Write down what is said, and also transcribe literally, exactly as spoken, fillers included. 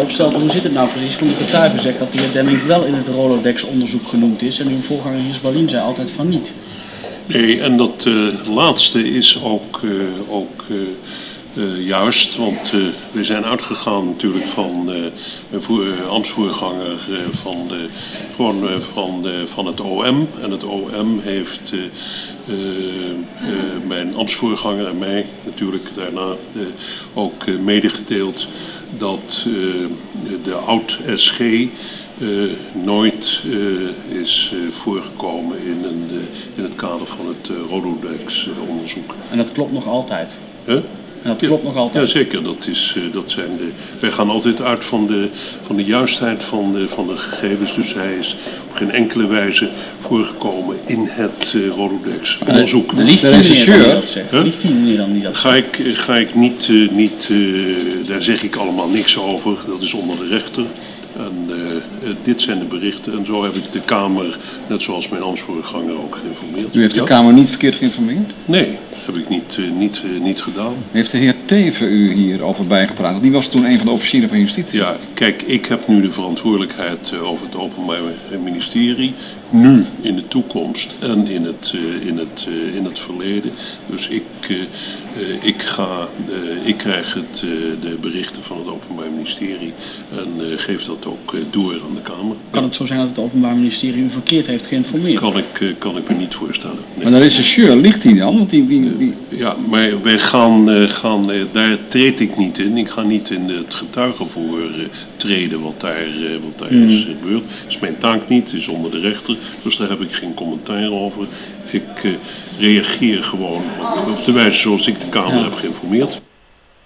opstelt, hoe zit het nou precies? Want de getuige zegt dat de heer Demming wel in het Rolodex-onderzoek genoemd is en uw voorganger Heers Wallien zei altijd van niet. Nee, en dat uh, laatste is ook, uh, ook uh, uh, juist, want uh, we zijn uitgegaan natuurlijk van uh, een voor, uh, ambtsvoorganger uh, van, de, gewoon, uh, van, de, van het O M. En het O M heeft uh, uh, uh, mijn ambtsvoorganger en mij natuurlijk daarna uh, ook uh, medegedeeld dat uh, de oud-S G Uh, nooit uh, is uh, voorgekomen in, een, uh, in het kader van het uh, Rolodex-onderzoek. En dat klopt nog altijd? Huh? En dat klopt ja, nog altijd? Ja, zeker. Dat is, uh, dat zijn de, wij gaan altijd uit van de, van de juistheid van de, van de gegevens. Dus hij is op geen enkele wijze voorgekomen in het uh, Rolodex-onderzoek. De, de, de rechercheur dat zegt. Huh? Ligt die meneer dan niet dat ga ik, ga ik niet, uh, niet uh, daar zeg ik allemaal niks over. Dat is onder de rechter. En uh, dit zijn de berichten en zo heb ik de Kamer, net zoals mijn ambtsvoorganger, ook geïnformeerd. U heeft de ja? Kamer niet verkeerd geïnformeerd? Nee, heb ik niet, uh, niet, uh, niet gedaan. Heeft de heer Teven u hierover bijgepraat? Die was toen een van de officieren van Justitie. Ja, kijk, ik heb nu de verantwoordelijkheid uh, over het Openbaar Ministerie, nu in de toekomst en in het, uh, in het, uh, in het verleden. Dus ik, uh, uh, ik, ga, uh, ik krijg het, uh, de berichten van het Openbaar Ministerie en uh, geef dat ook uh, door aan de Kamer. Kan het zo zijn dat het Openbaar Ministerie u verkeerd heeft geïnformeerd? Kan ik, uh, kan ik me niet voorstellen. Nee. Maar de rechercheur, ligt hij dan? Want die, die, die... Uh, ja, maar wij gaan, uh, gaan uh, daar treed ik niet in. Ik ga niet in het getuigenverhoor uh, treden wat daar, uh, wat daar mm. is gebeurd. Dat is mijn taak niet, het is onder de rechter. Dus daar heb ik geen commentaar over. Ik uh, reageer gewoon op, op de wijze zoals ik de Kamer ja. heb geïnformeerd.